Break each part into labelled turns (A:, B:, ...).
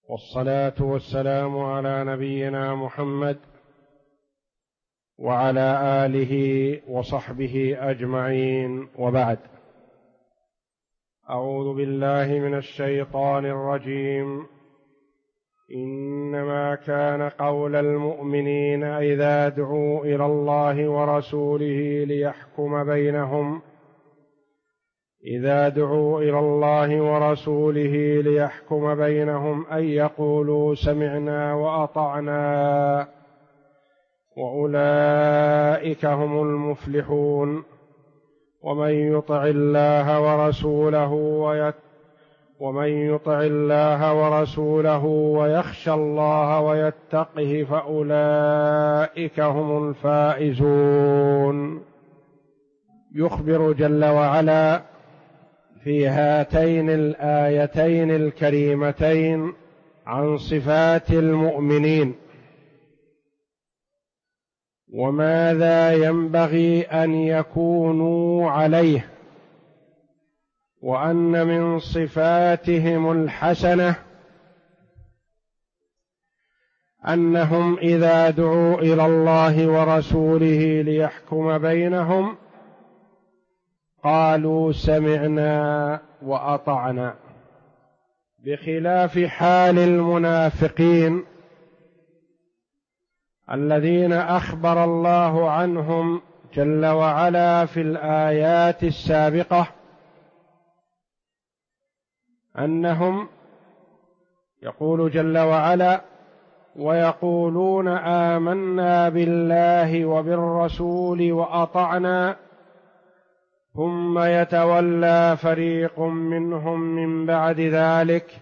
A: والصلاة والسلام على نبينا محمد وعلى آله وصحبه أجمعين، وبعد. أعوذ بالله من الشيطان الرجيم. إنما كان قول المؤمنين إذا دعوا إلى الله ورسوله ليحكم بينهم أن يقولوا سمعنا وأطعنا وأولئك هم المفلحون. ومن يطع الله ورسوله ويخشى الله ويتقه فأولئك هم الفائزون. يخبر جل وعلا في هاتين الآيتين الكريمتين عن صفات المؤمنين وماذا ينبغي أن يكونوا عليه، وأن من صفاتهم الحسنة أنهم إذا دعوا إلى الله ورسوله ليحكم بينهم قالوا سمعنا وأطعنا، بخلاف حال المنافقين الذين أخبر الله عنهم جل وعلا في الآيات السابقة أنهم، يقول جل وعلا: ويقولون آمنا بالله وبالرسول وأطعنا ثم يتولى فريق منهم من بعد ذلك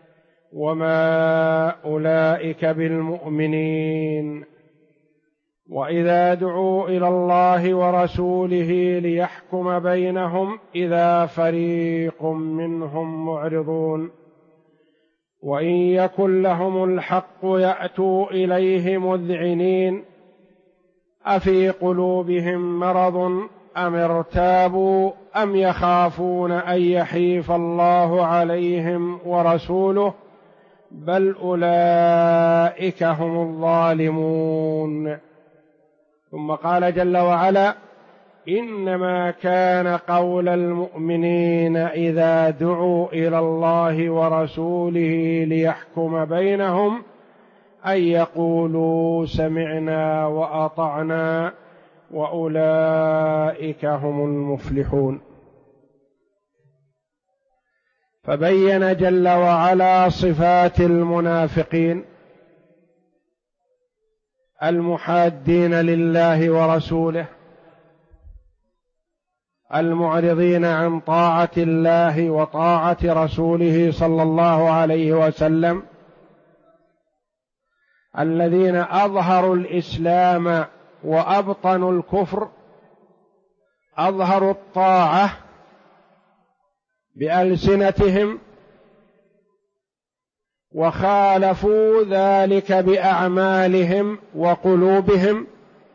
A: وما أولئك بالمؤمنين. وإذا دعوا إلى الله ورسوله ليحكم بينهم إذا فريق منهم معرضون، وإن يكن لهم الحق يأتوا إليه مذعنين أفي قلوبهم مرض أم ارتابوا أم يخافون أن يحيف الله عليهم ورسوله بل أولئك هم الظالمون. ثم قال جل وعلا: إنما كان قول المؤمنين إذا دعوا إلى الله ورسوله ليحكم بينهم أن يقولوا سمعنا وأطعنا وأولئك هم المفلحون. فبين جل وعلا صفات المنافقين المحادين لله ورسوله المعرضين عن طاعة الله وطاعة رسوله صلى الله عليه وسلم، الذين أظهروا الإسلام وأبطنوا الكفر، أظهروا الطاعة بألسنتهم وخالفوا ذلك بأعمالهم وقلوبهم،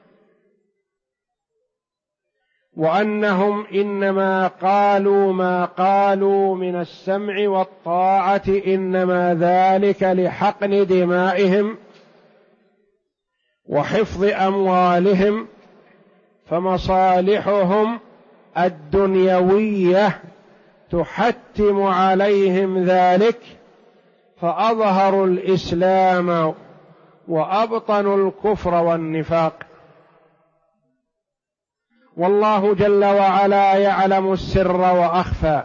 A: وأنهم إنما قالوا ما قالوا من السمع والطاعة إنما ذلك لحقن دمائهم وحفظ أموالهم، فمصالحهم الدنيوية تحتم عليهم ذلك، فأظهروا الإسلام وأبطنوا الكفر والنفاق. والله جل وعلا يعلم السر وأخفى،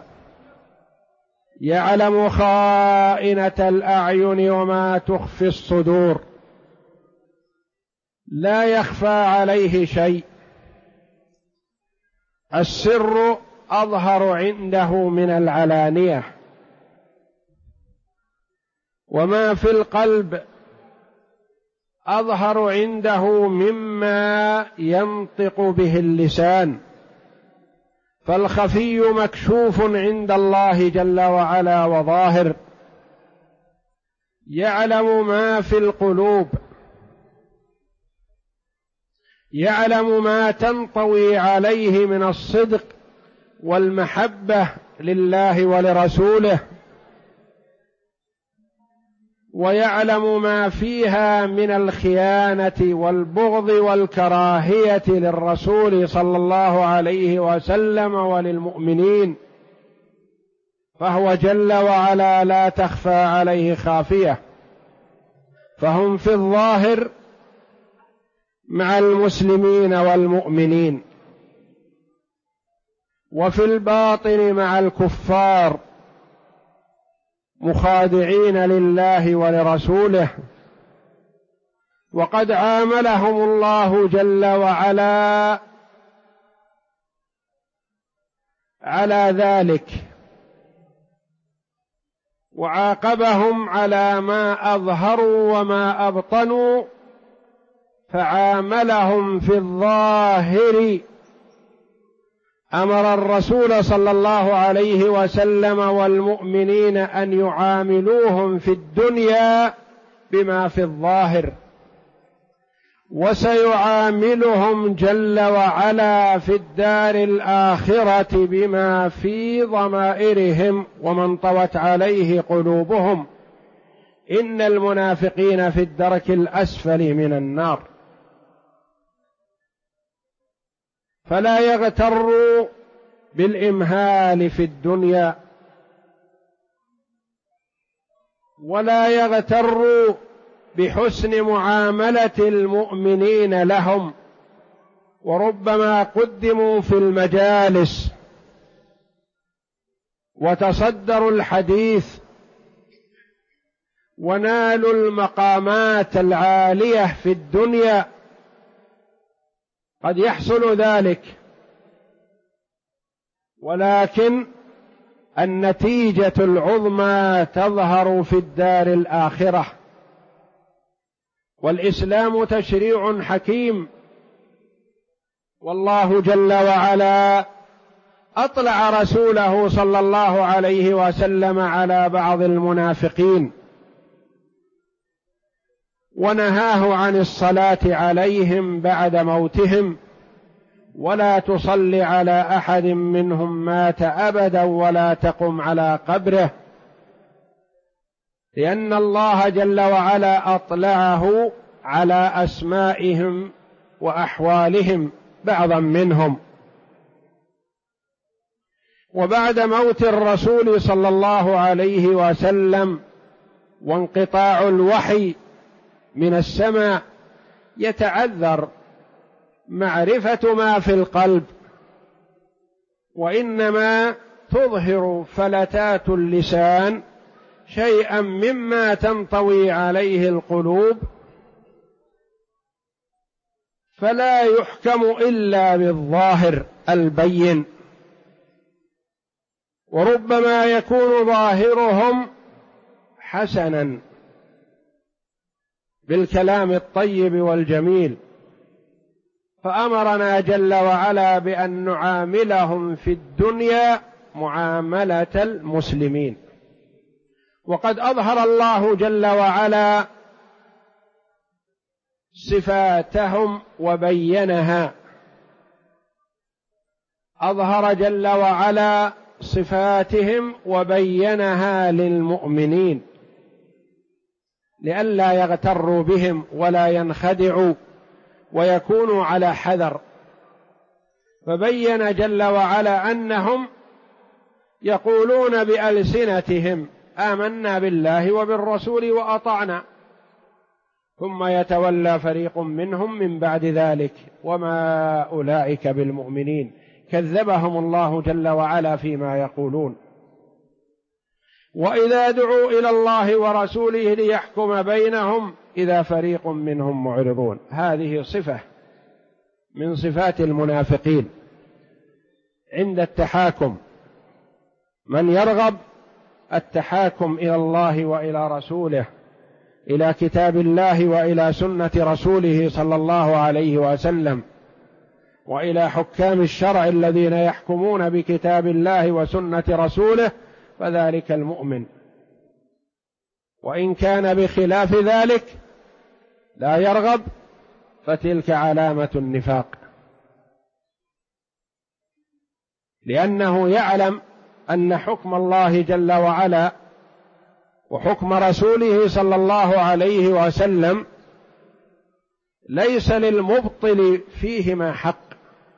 A: يعلم خائنة الأعين وما تخفي الصدور، لا يخفى عليه شيء. السر أظهر عنده من العلانية، وما في القلب أظهر عنده مما ينطق به اللسان، فالخفي مكشوف عند الله جل وعلا وظاهر. يعلم ما في القلوب، يعلم ما تنطوي عليه من الصدق والمحبة لله ولرسوله، ويعلم ما فيها من الخيانة والبغض والكراهية للرسول صلى الله عليه وسلم وللمؤمنين، فهو جل وعلا لا تخفى عليه خافية، فهم في الظاهر مع المسلمين والمؤمنين، وفي الباطن مع الكفار مخادعين لله ولرسوله. وقد عاملهم الله جل وعلا على ذلك، وعاقبهم على ما أظهروا وما أبطنوا، فعاملهم في الظاهر، أمر الرسول صلى الله عليه وسلم والمؤمنين أن يعاملوهم في الدنيا بما في الظاهر، وسيعاملهم جل وعلا في الدار الآخرة بما في ضمائرهم ومن طوت عليه قلوبهم. إن المنافقين في الدرك الأسفل من النار. فلا يغتروا بالإمهال في الدنيا، ولا يغتروا بحسن معاملة المؤمنين لهم، وربما قدموا في المجالس وتصدروا الحديث ونالوا المقامات العالية في الدنيا، قد يحصل ذلك، ولكن النتيجة العظمى تظهر في الدار الآخرة. والإسلام تشريع حكيم، والله جل وعلا أطلع رسوله صلى الله عليه وسلم على بعض المنافقين ونهاه عن الصلاة عليهم بعد موتهم، ولا تصل على أحد منهم مات أبدا ولا تقم على قبره، لأن الله جل وعلا أطلعه على أسمائهم وأحوالهم بعضا منهم. وبعد موت الرسول صلى الله عليه وسلم وانقطاع الوحي من السماء يتعذر معرفة ما في القلب، وإنما تظهر فلتات اللسان شيئا مما تنطوي عليه القلوب، فلا يحكم إلا بالظاهر البين، وربما يكون ظاهرهم حسنا بالكلام الطيب والجميل. فأمرنا جل وعلا بأن نعاملهم في الدنيا معاملة المسلمين. وقد أظهر الله جل وعلا صفاتهم وبينها، أظهر جل وعلا صفاتهم وبينها للمؤمنين لئلا يغتروا بهم ولا ينخدعوا ويكونوا على حذر. فبين جل وعلا أنهم يقولون بألسنتهم آمنا بالله وبالرسول وأطعنا، ثم يتولى فريق منهم من بعد ذلك وما أولئك بالمؤمنين، كذبهم الله جل وعلا فيما يقولون. وإذا دعوا إلى الله ورسوله ليحكم بينهم إذا فريق منهم معرضون. هذه صفة من صفات المنافقين عند التحاكم، من يرغب التحاكم إلى الله وإلى رسوله، إلى كتاب الله وإلى سنة رسوله صلى الله عليه وسلم، وإلى حكام الشرع الذين يحكمون بكتاب الله وسنة رسوله، فذلك المؤمن. وإن كان بخلاف ذلك لا يرغب فتلك علامة النفاق، لأنه يعلم أن حكم الله جل وعلا وحكم رسوله صلى الله عليه وسلم ليس للمبطل فيهما حق،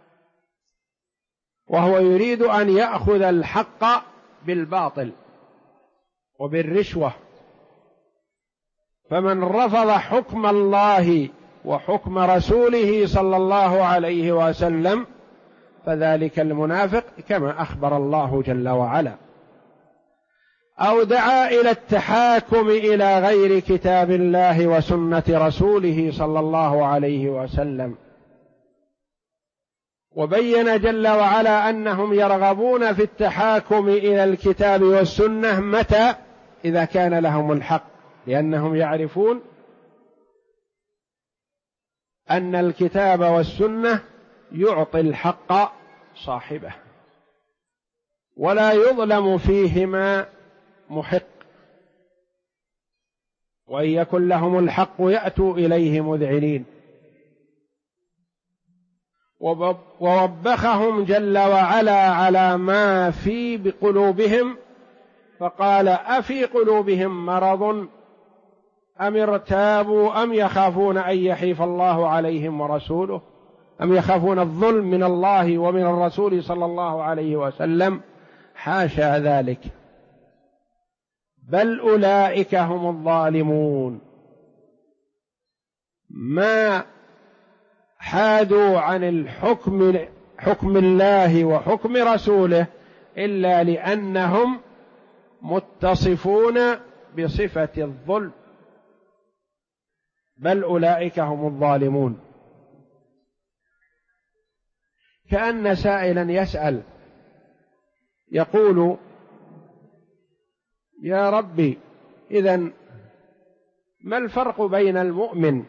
A: وهو يريد أن يأخذ الحق بالباطل وبالرشوة. فمن رفض حكم الله وحكم رسوله صلى الله عليه وسلم فذلك المنافق كما أخبر الله جل وعلا. أو دعا إلى التحاكم إلى غير كتاب الله وسنة رسوله صلى الله عليه وسلم، وبين جل وعلا أنهم يرغبون في التحاكم إلى الكتاب والسنة متى؟ إذا كان لهم الحق، لأنهم يعرفون أن الكتاب والسنة يعطي الحق صاحبه ولا يظلم فيهما محق، وإن يكن لهم الحق يأتوا إليه مذعنين. ووبخهم جل وعلا على ما في بقلوبهم، فقال: أفي قلوبهم مرض أم ارتابوا أم يخافون أن يحيف الله عليهم ورسوله، أم يخافون الظلم من الله ومن الرسول صلى الله عليه وسلم؟ حاشا ذلك، بل أولئك هم الظالمون، ما حادوا عن حكم الله وحكم رسوله إلا لأنهم متصفون بصفة الظلم، بل أولئك هم الظالمون. كأن سائلا يسأل يقول: يا ربي، إذن ما الفرق بين المؤمن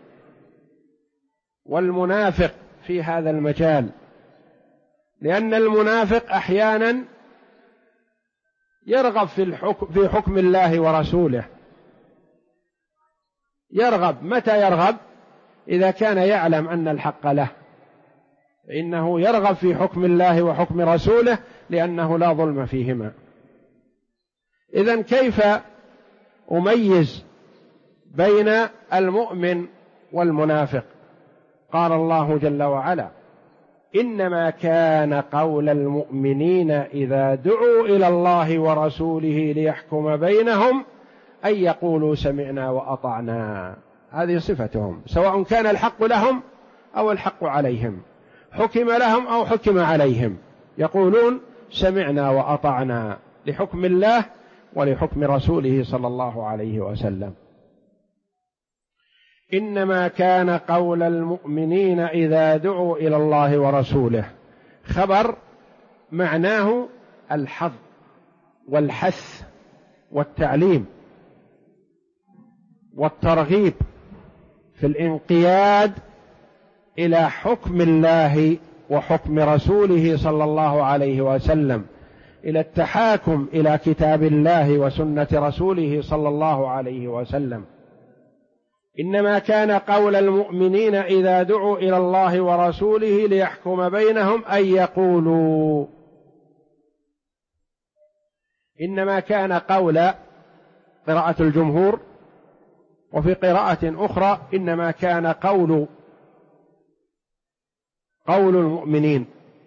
A: والمنافق في هذا المجال؟ لأن المنافق أحيانا يرغب في حكم الله ورسوله، يرغب. متى يرغب؟ إذا كان يعلم أن الحق له، فإنه يرغب في حكم الله وحكم رسوله لأنه لا ظلم فيهما. إذن كيف أميز بين المؤمن والمنافق؟ قال الله جل وعلا: إنما كان قول المؤمنين إذا دعوا إلى الله ورسوله ليحكم بينهم أن يقولوا سمعنا وأطعنا. هذه صفتهم، سواء كان الحق لهم أو الحق عليهم، حكم لهم أو حكم عليهم، يقولون سمعنا وأطعنا لحكم الله ولحكم رسوله صلى الله عليه وسلم. إنما كان قول المؤمنين إذا دعوا إلى الله ورسوله، خبر معناه الحظ والحث والتعليم والترغيب في الانقياد إلى حكم الله وحكم رسوله صلى الله عليه وسلم، إلى التحاكم إلى كتاب الله وسنة رسوله صلى الله عليه وسلم. إنما كان قول المؤمنين إذا دعوا إلى الله ورسوله ليحكم بينهم أن يقولوا. إنما كان قول قراءة الجمهور، وفي قراءة أخرى إنما كان قول المؤمنين،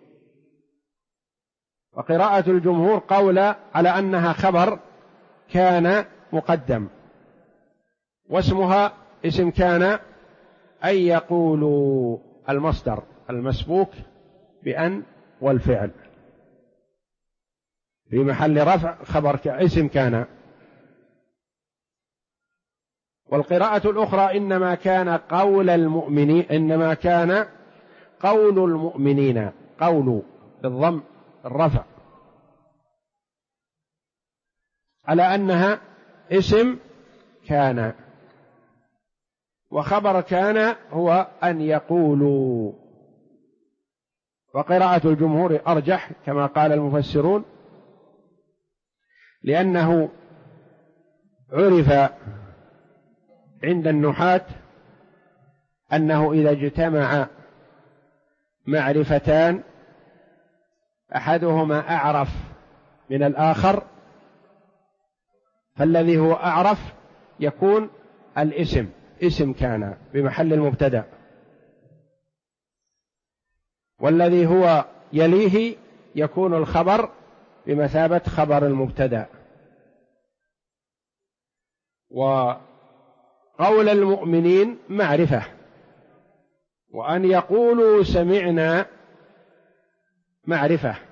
A: وقراءة الجمهور قول على أنها خبر كان مقدم، واسمها اسم كان، أن يقولوا المصدر المسبوك بأن والفعل في محل رفع خبر اسم كان. والقراءة الأخرى إنما كان قول المؤمنين، إنما كان قول المؤمنين، قول بالضم الرفع، على أنها اسم كان، وخبر كان هو أن يقولوا. وقراءة الجمهور أرجح كما قال المفسرون، لأنه عرف عند النحاة أنه إذا اجتمع معرفتان أحدهما أعرف من الآخر فالذي هو أعرف يكون الاسم، اسم كان بمحل المبتدأ، والذي هو يليه يكون الخبر بمثابة خبر المبتدأ. وقول المؤمنين معرفة، وأن يقولوا سمعنا معرفة.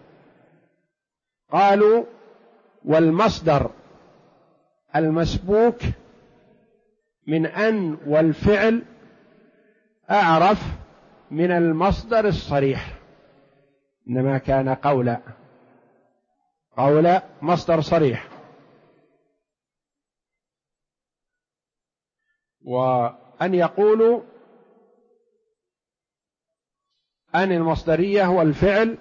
A: قالوا والمصدر المسبوك من أن والفعل أعرف من المصدر الصريح، إنما كان قول مصدر صريح. وأن يقولوا أن المصدرية والفعل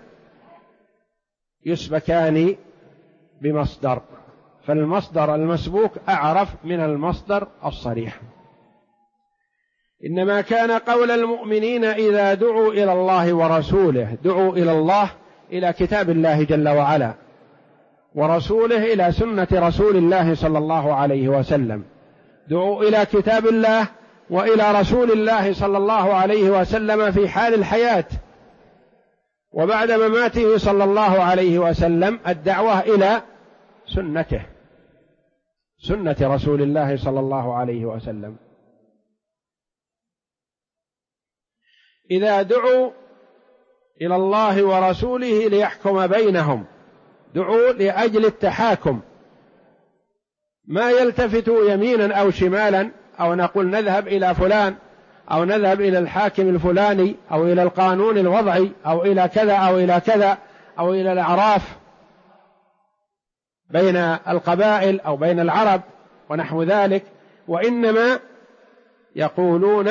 A: يسبكان بمصدر، فالمصدر المسبوك أعرف من المصدر الصريح. إنما كان قول المؤمنين إذا دعوا إلى الله ورسوله، دعوا إلى الله إلى كتاب الله جل وعلا، ورسوله إلى سنة رسول الله صلى الله عليه وسلم، دعوا إلى كتاب الله وإلى رسول الله صلى الله عليه وسلم في حال الحياة، وبعد مماته صلى الله عليه وسلم الدعوة إلى سنته، سنة رسول الله صلى الله عليه وسلم. إذا دعوا إلى الله ورسوله ليحكم بينهم، دعوا لأجل التحاكم، ما يلتفتوا يمينا أو شمالا، أو نقول نذهب إلى فلان، أو نذهب إلى الحاكم الفلاني، أو إلى القانون الوضعي، أو إلى كذا أو إلى كذا، أو إلى الأعراف بين القبائل أو بين العرب ونحو ذلك، وإنما يقولون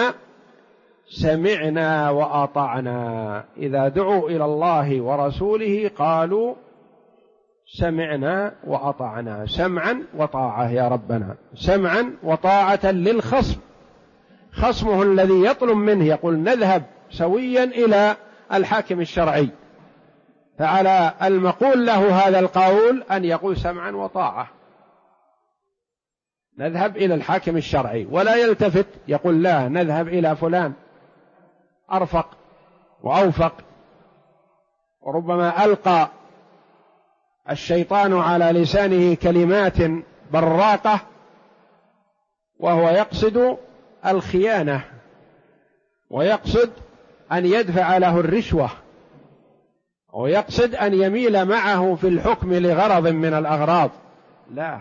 A: سمعنا وأطعنا. إذا دعوا إلى الله ورسوله قالوا سمعنا وأطعنا، سمعا وطاعة يا ربنا، سمعا وطاعة للخصم، خصمه الذي يطلب منه، يقول نذهب سويا إلى الحاكم الشرعي، فعلى المقول له هذا القول أن يقول سمعا وطاعة، نذهب إلى الحاكم الشرعي، ولا يلتفت يقول لا نذهب إلى فلان أرفق وأوفق. وربما ألقى الشيطان على لسانه كلمات براقة وهو يقصد الخيانة، ويقصد أن يدفع له الرشوة، ويقصد أن يميل معه في الحكم لغرض من الأغراض. لا،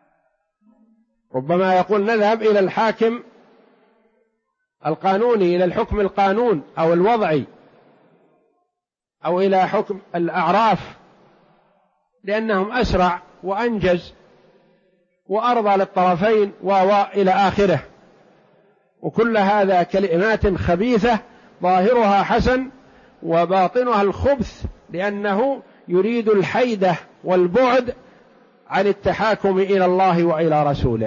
A: ربما يقول نذهب إلى الحاكم القانوني، إلى الحكم القانون أو الوضعي، أو إلى حكم الأعراف، لأنهم أسرع وأنجز وأرضى للطرفين وإلى آخره. وكل هذا كلمات خبيثة ظاهرها حسن وباطنها الخبث، لأنه يريد الحيدة والبعد عن التحاكم إلى الله وإلى رسوله.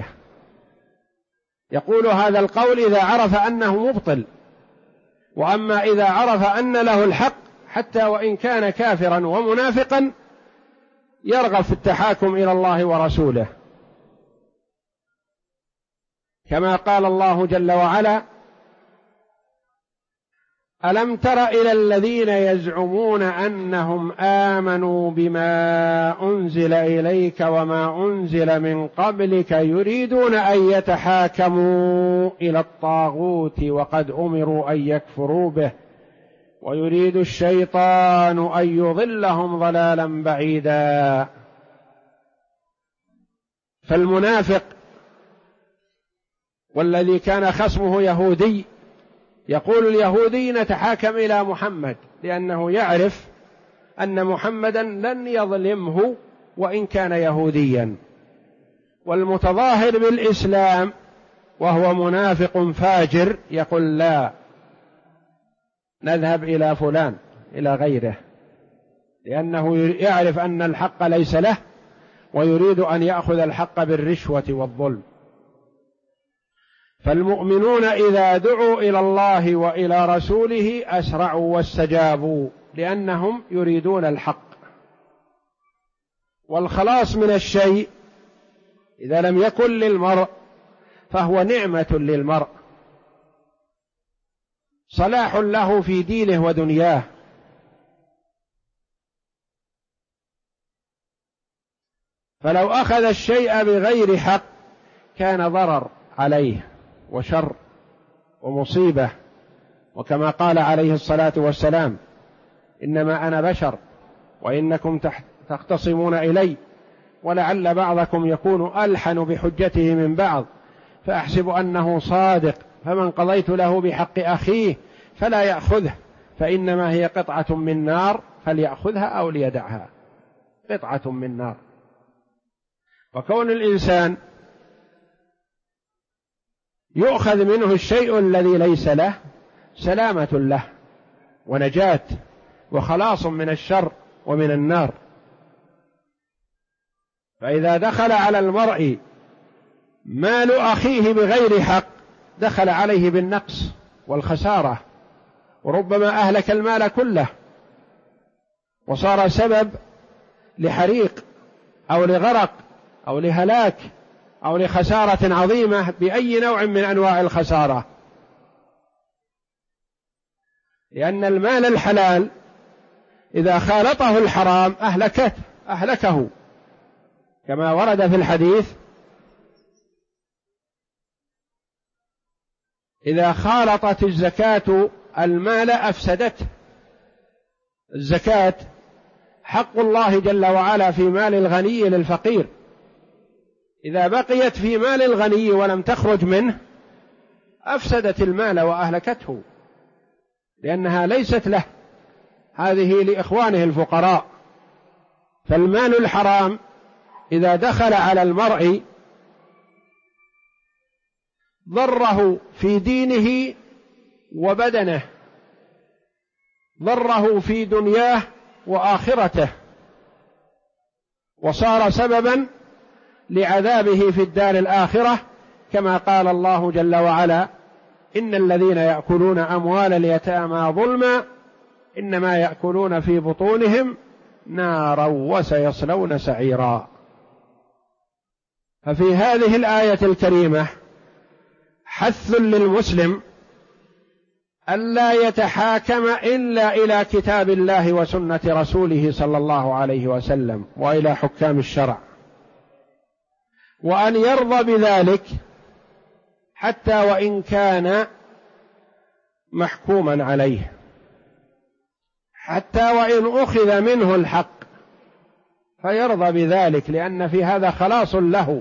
A: يقول هذا القول إذا عرف أنه مبطل، وأما إذا عرف أن له الحق حتى وإن كان كافرا ومنافقا يرغب في التحاكم إلى الله ورسوله، كما قال الله جل وعلا: ألم تر إلى الذين يزعمون أنهم آمنوا بما أنزل إليك وما أنزل من قبلك يريدون أن يتحاكموا إلى الطاغوت وقد أمروا أن يكفروا به ويريد الشيطان أن يضلهم ضلالا بعيدا. فالمنافق والذي كان خصمه يهودي يقول اليهودي نتحاكم إلى محمد، لأنه يعرف أن محمدا لن يظلمه وإن كان يهوديا. والمتظاهر بالإسلام وهو منافق فاجر يقول لا، نذهب إلى فلان إلى غيره، لأنه يعرف أن الحق ليس له ويريد أن يأخذ الحق بالرشوة والظلم. فالمؤمنون إذا دعوا إلى الله وإلى رسوله أسرعوا واستجابوا، لأنهم يريدون الحق. والخلاص من الشيء إذا لم يكن للمرء فهو نعمة للمرء، صلاح له في دينه ودنياه. فلو أخذ الشيء بغير حق كان ضرر عليه وشر ومصيبة، وكما قال عليه الصلاة والسلام: إنما أنا بشر وإنكم تختصمون إلي، ولعل بعضكم يكون ألحن بحجته من بعض، فأحسب أنه صادق، فمن قضيت له بحق أخيه فلا يأخذه، فإنما هي قطعة من نار فليأخذها أو ليدعها، قطعة من نار. وكون الإنسان يؤخذ منه الشيء الذي ليس له سلامة له ونجاة وخلاص من الشر ومن النار. فإذا دخل على المرء مال أخيه بغير حق دخل عليه بالنقص والخسارة، وربما أهلك المال كله وصار سبب لحريق أو لغرق أو لهلاك أو لخسارة عظيمة بأي نوع من أنواع الخسارة. لأن المال الحلال إذا خالطه الحرام أهلكه، كما ورد في الحديث: إذا خالطت الزكاة المال أفسدته. الزكاة حق الله جل وعلا في مال الغني للفقير، إذا بقيت في مال الغني ولم تخرج منه أفسدت المال وأهلكته، لأنها ليست له، هذه لإخوانه الفقراء. فالمال الحرام إذا دخل على المرء ضره في دينه وبدنه، ضره في دنياه وآخرته، وصار سببا لعذابه في الدار الآخرة، كما قال الله جل وعلا: إن الذين يأكلون أموال اليتامى ظلما إنما يأكلون في بطونهم نارا وسيصلون سعيرا. ففي هذه الآية الكريمة حث للمسلم ألا يتحاكم إلا إلى كتاب الله وسنة رسوله صلى الله عليه وسلم وإلى حكام الشرع، وأن يرضى بذلك حتى وإن كان محكوما عليه، حتى وإن أخذ منه الحق فيرضى بذلك، لأن في هذا خلاص له.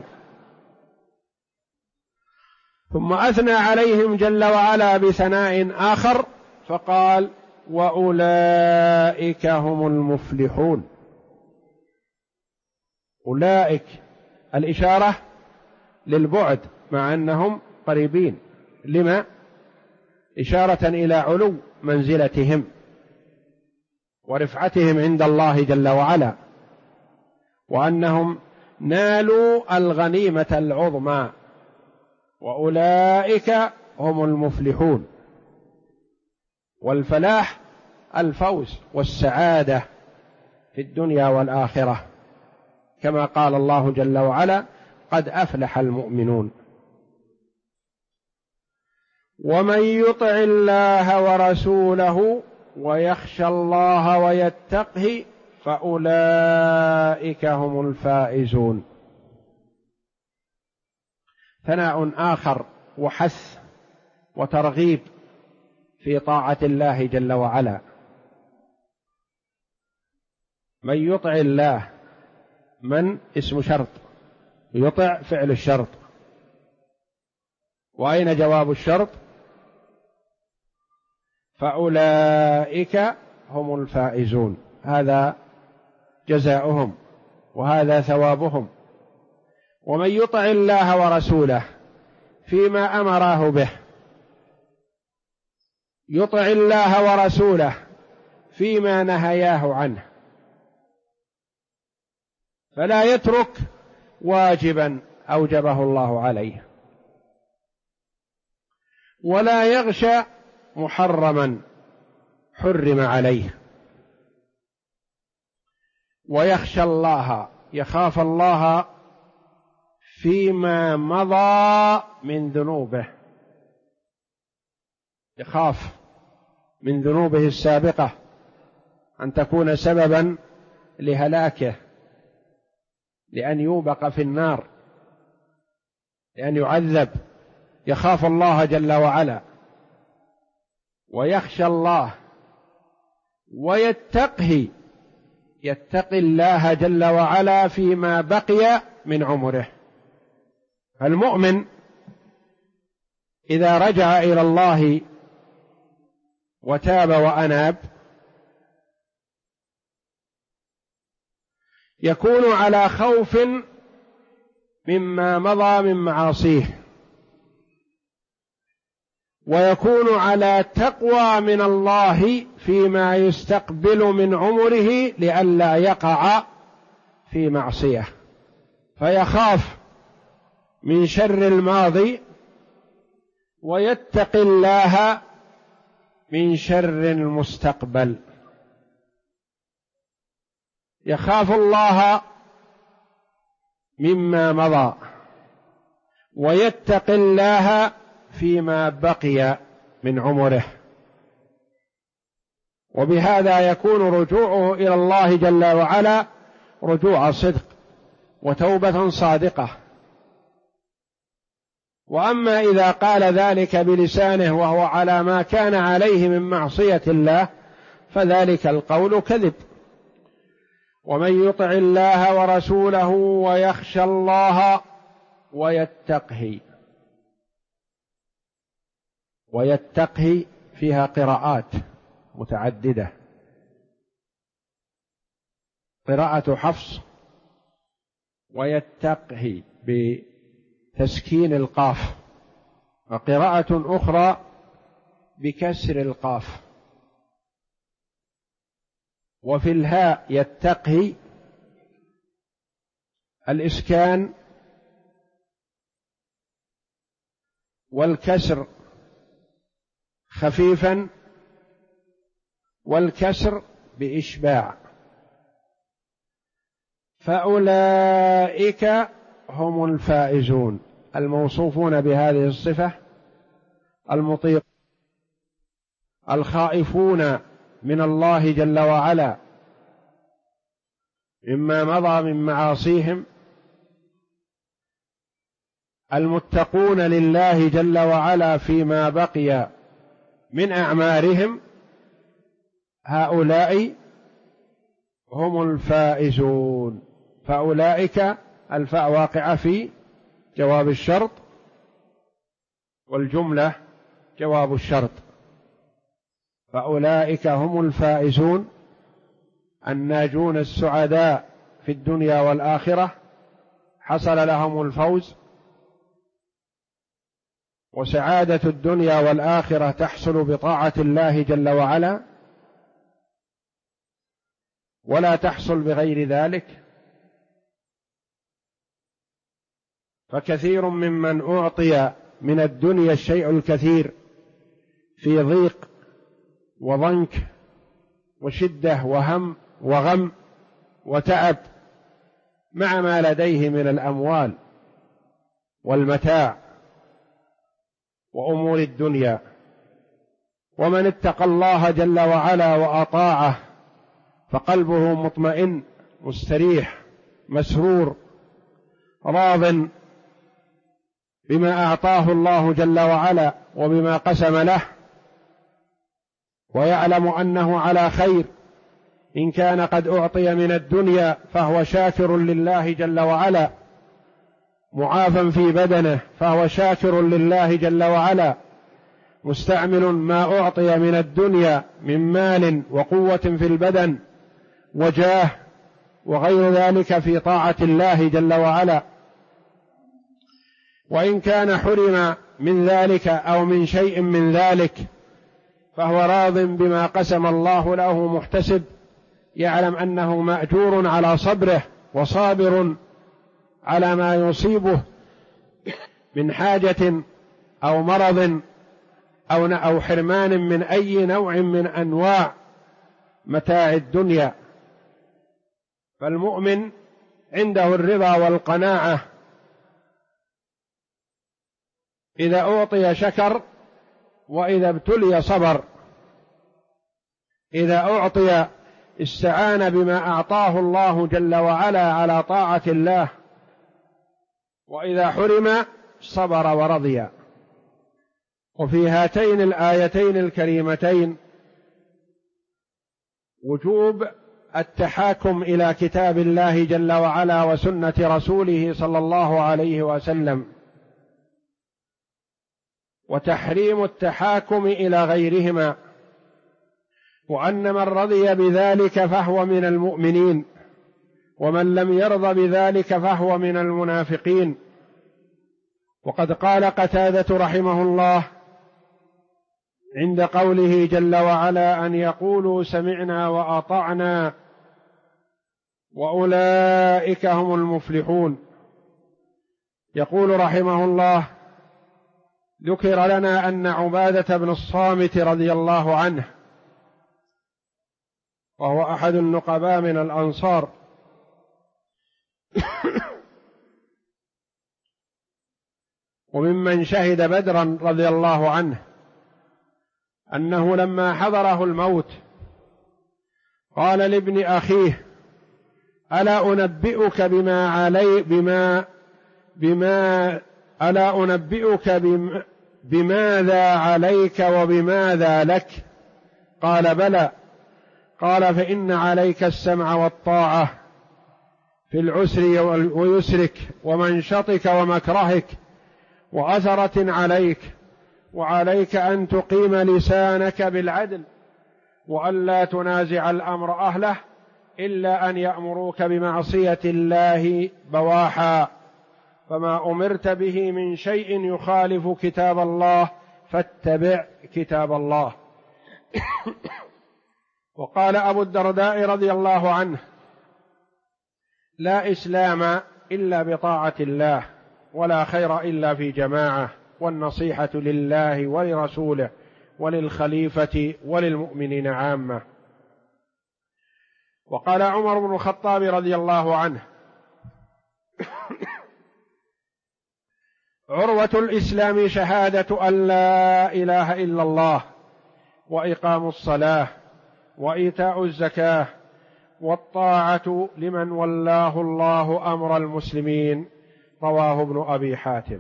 A: ثم أثنى عليهم جل وعلا بثناء آخر فقال: وأولئك هم المفلحون. أولئك الإشارة للبعد مع أنهم قريبين، لما؟ إشارة إلى علو منزلتهم ورفعتهم عند الله جل وعلا، وأنهم نالوا الغنيمة العظمى. وأولئك هم المفلحون، والفلاح الفوز والسعادة في الدنيا والآخرة، كما قال الله جل وعلا: قد أفلح المؤمنون. ومن يطع الله ورسوله ويخشى الله ويتقه فأولئك هم الفائزون. ثناء آخر وحث وترغيب في طاعة الله جل وعلا. من يطع الله، من اسم شرط، يطع فعل الشرط، وأين جواب الشرط؟ فأولئك هم الفائزون، هذا جزاؤهم وهذا ثوابهم. ومن يطع الله ورسوله فيما أمراه به، يطع الله ورسوله فيما نهياه عنه، فلا يترك واجبا أوجبه الله عليه، ولا يغشى محرما حرم عليه، ويخشى الله، يخاف الله فيما مضى من ذنوبه، يخاف من ذنوبه السابقة أن تكون سببا لهلاكه، لأن يوبق في النار، لأن يعذب، يخاف الله جل وعلا ويخشى الله ويتقي الله جل وعلا فيما بقي من عمره. المؤمن إذا رجع إلى الله وتاب وأناب يكون على خوف مما مضى من معاصيه، ويكون على تقوى من الله فيما يستقبل من عمره لئلا يقع في معصية، فيخاف من شر الماضي ويتقي الله من شر المستقبل. يخاف الله مما مضى ويتقي الله فيما بقي من عمره، وبهذا يكون رجوعه إلى الله جل وعلا رجوع صدق وتوبة صادقة. وأما إذا قال ذلك بلسانه وهو على ما كان عليه من معصية الله فذلك القول كذب. ومن يطع الله ورسوله ويخشى الله ويتقه فيها قراءات متعددة، قراءة حفص ويتقه بتسكين القاف، وقراءة أخرى بكسر القاف، وفي الهاء يتقه الإسكان والكسر خفيفا والكسر بإشباع. فأولئك هم الفائزون، الموصوفون بهذه الصفة، المطيع الخائفون من الله جل وعلا مما مضى من معاصيهم، المتقون لله جل وعلا فيما بقي من أعمارهم، هؤلاء هم الفائزون. فأولئك الفاء واقعة في جواب الشرط، والجملة جواب الشرط. فأولئك هم الفائزون الناجون السعداء في الدنيا والآخرة، حصل لهم الفوز، وسعادة الدنيا والآخرة تحصل بطاعة الله جل وعلا، ولا تحصل بغير ذلك. فكثير ممن أعطي من الدنيا الشيء الكثير في ضيق وضنك وشدة وهم وغم وتعب مع ما لديه من الأموال والمتاع وأمور الدنيا. ومن اتقى الله جل وعلا وأطاعه فقلبه مطمئن مستريح مسرور راض بما أعطاه الله جل وعلا وبما قسم له، ويعلم أنه على خير. إن كان قد أعطي من الدنيا فهو شاكر لله جل وعلا، معافى في بدنه فهو شاكر لله جل وعلا، مستعمل ما أعطي من الدنيا من مال وقوة في البدن وجاه وغير ذلك في طاعة الله جل وعلا. وإن كان حرم من ذلك أو من شيء من ذلك فهو راض بما قسم الله له محتسب، يعلم أنه مأجور على صبره وصابر على ما يصيبه من حاجة أو مرض أو حرمان من أي نوع من أنواع متاع الدنيا. فالمؤمن عنده الرضا والقناعة إذا أعطي شكر، وإذا ابتلي صبر. إذا أعطي استعان بما أعطاه الله جل وعلا على طاعة الله، وإذا حرم صبر ورضي. وفي هاتين الآيتين الكريمتين وجوب التحاكم إلى كتاب الله جل وعلا وسنة رسوله صلى الله عليه وسلم، وتحريم التحاكم إلى غيرهما، وأن من رضي بذلك فهو من المؤمنين، ومن لم يرض بذلك فهو من المنافقين. وقد قال قتادة رحمه الله عند قوله جل وعلا أن يقولوا سمعنا وأطعنا وأولئك هم المفلحون، يقول رحمه الله: ذكر لنا أن عبادة بن الصامت رضي الله عنه، وهو أحد النقباء من الأنصار، وممن شهد بدرا رضي الله عنه، أنه لما حضره الموت قال لابن أخيه: ألا أنبئك بماذا عليك وبماذا لك؟ قال: بلى. قال: فإن عليك السمع والطاعة في العسر ويسرك ومنشطك ومكرهك وأثرة عليك، وعليك أن تقيم لسانك بالعدل، وألا تنازع الأمر أهله إلا أن يأمروك بمعصية الله بواحا، فما أمرت به من شيء يخالف كتاب الله فاتبع كتاب الله. وقال أبو الدرداء رضي الله عنه: لا إسلام إلا بطاعة الله، ولا خير إلا في جماعة، والنصيحة لله ولرسوله وللخليفة وللمؤمنين عامة. وقال عمر بن الخطاب رضي الله عنه: عروة الإسلام شهادة أن لا إله إلا الله، وإقام الصلاة، وإيتاء الزكاة، والطاعة لمن ولاه الله أمر المسلمين. رواه ابن أبي حاتم.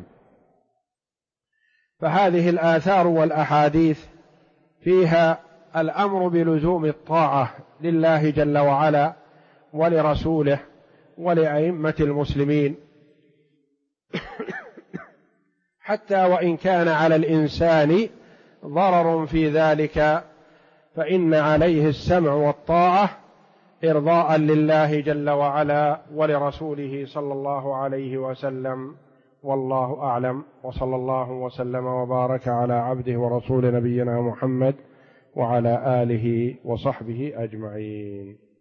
A: فهذه الآثار والأحاديث فيها الأمر بلزوم الطاعة لله جل وعلا ولرسوله ولأئمة المسلمين، حتى وإن كان على الإنسان ضرر في ذلك فإن عليه السمع والطاعة إرضاء لله جل وعلا ولرسوله صلى الله عليه وسلم. والله أعلم، وصلى الله وسلم وبارك على عبده ورسول نبينا محمد وعلى آله وصحبه أجمعين.